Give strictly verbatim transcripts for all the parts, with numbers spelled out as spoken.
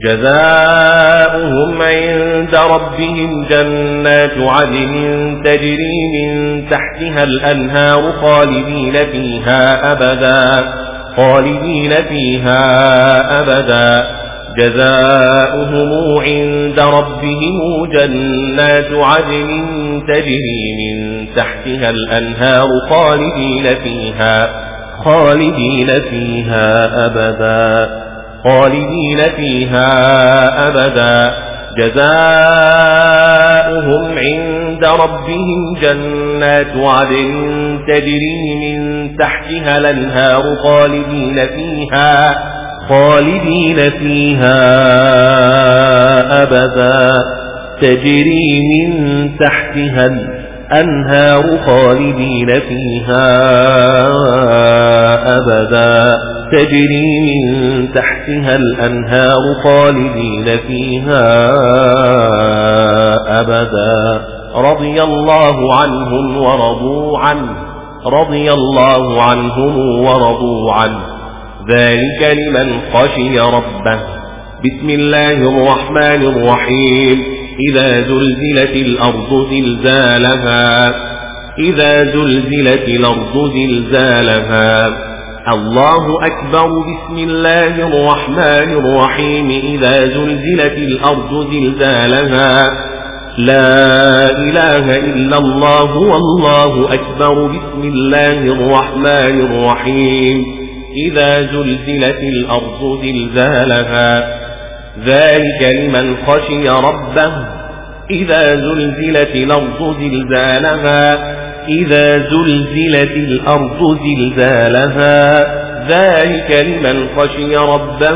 جزاؤهم عند ربهم جنات عدن تجري من تحتها الأنهار خالدين فيها أبدا خالدين فيها أبدا جزاؤهم عند ربهم جنات عدن تجري من تحتها الأنهار خالدين فيها خالدين فيها أبدا خالدين فيها أبدا جزاؤهم عند ربهم جنات عدن تجري من تحتها الأنهار خالدين فيها خالدين فيها أبدا تجري من تحتها الأنهار خالدين فيها أبدا تجري من تحتها الأنهار خالدين فيها أبدا رضي الله عنهم ورضوا عنه رضي الله عنهم ورضوا عنه ذلك لمن خشي ربه. بسم الله الرحمن الرحيم. إذا زلزلت الأرض زلزالها إذا زلزلت الأرض زلزالها. الله أكبر. بسم الله الرحمن الرحيم. إذا زلزلت الأرض زلزالها. لا إله إلا الله والله أكبر. بسم الله الرحمن الرحيم. إذا زلزلت الأرض زلزالها. ذلك لمن خشي ربه. إذا زلزلت الأرض زلزالها. إذا زلزلت الأرض زلزالها. ذلك لمن خشي ربه.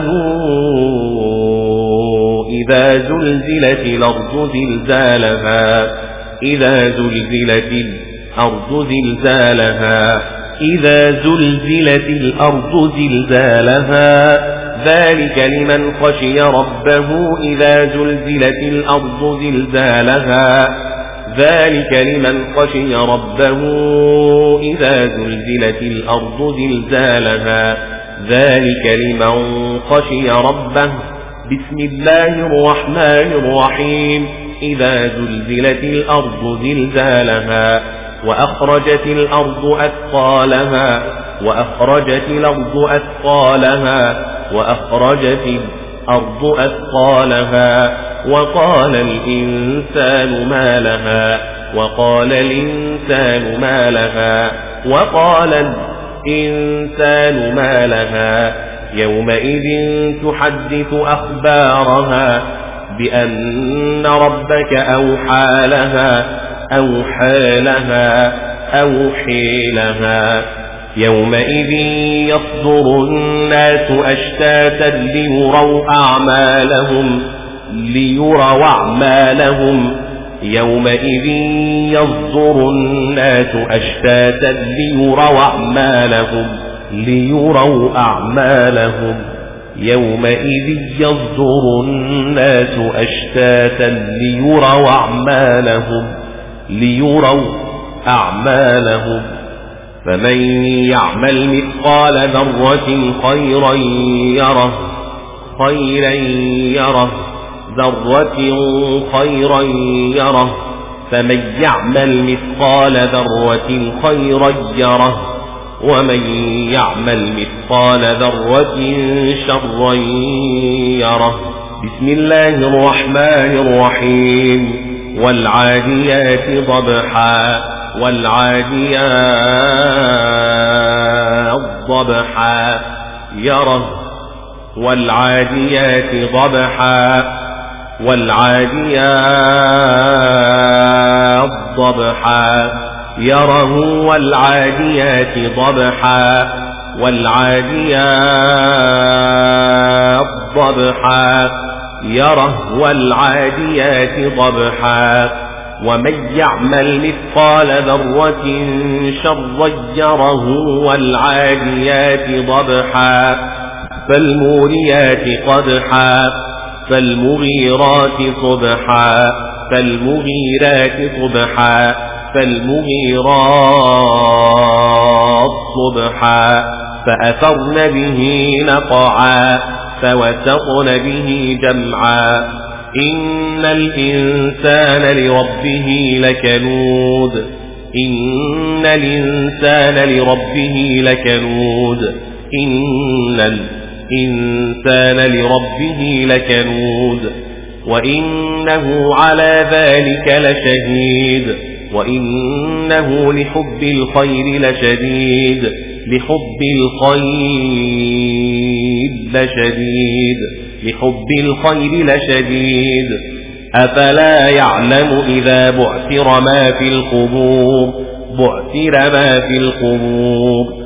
إذا زلزلت الأرض زلزالها. إذا زلزلت الأرض زلزالها. إذا زلزلت الأرض زلزالها. ذلك لمن خشي ربه. إذا زلزلت الأرض زلزالها. ذلك لمن خشي ربه. إذا زلزلت الأرض زلزالها. ذلك لمن خشي ربه. بسم الله الرحمن الرحيم. إذا زلزلت الأرض زلزالها. وأخرجت الأرض أثقالها. وأخرجت الأرض أثقالها. وأخرجت الأرض أثقالها. وقال الإنسان ما لها. وقال الإنسان ما لها. وقال الإنسان ما لها. يومئذ تحدث أخبارها بأن ربك أوحى لها. أوحى لها. أوحي لها. يومئذ يصدر الناس أشتاتا ليروا أعمالهم ليروا أعمالهم. يومئذ يصدر الناس أشتاتا ليروا أعمالهم ليروا أعمالهم. يومئذ يصدر الناس أشتاتا ليروا أعمالهم ليروا أعمالهم. فمن يعمل مثقال ذرة خيرا يره خيرا يره ذرة خيرا يره. فمن يعمل مثقال ذرة خيرا يره. ومن يعمل مثقال ذرة شرا يره. بسم الله الرحمن الرحيم. والعاديات ضبحا. والعاديات ضبحا يره. والعاديات ضبحا. والعاديات ضبحا يره. والعاديات ضبحا. والعاديات ضبحا يره. والعاديات ضبحا. ومن يعمل مثقال ذرة شرا يره. والعاديات ضبحا. فالموريات قدحا. فالمغيرات صبحا. فالمغيرات صبحا. فالمغيرات صبحا. فأثرن به نقعا. فوسطن به جمعا إن الإنسان لربه لكنود إن الإنسان لربه لكنود إن الإنسان لربه لكنود وإنه على ذلك لشهيد وإنه لحب الخير لشديد لحب الخير لشديد لحب الخير لشديد أفلا يعلم إذا بعثر ما في القبور بعثر ما في القبور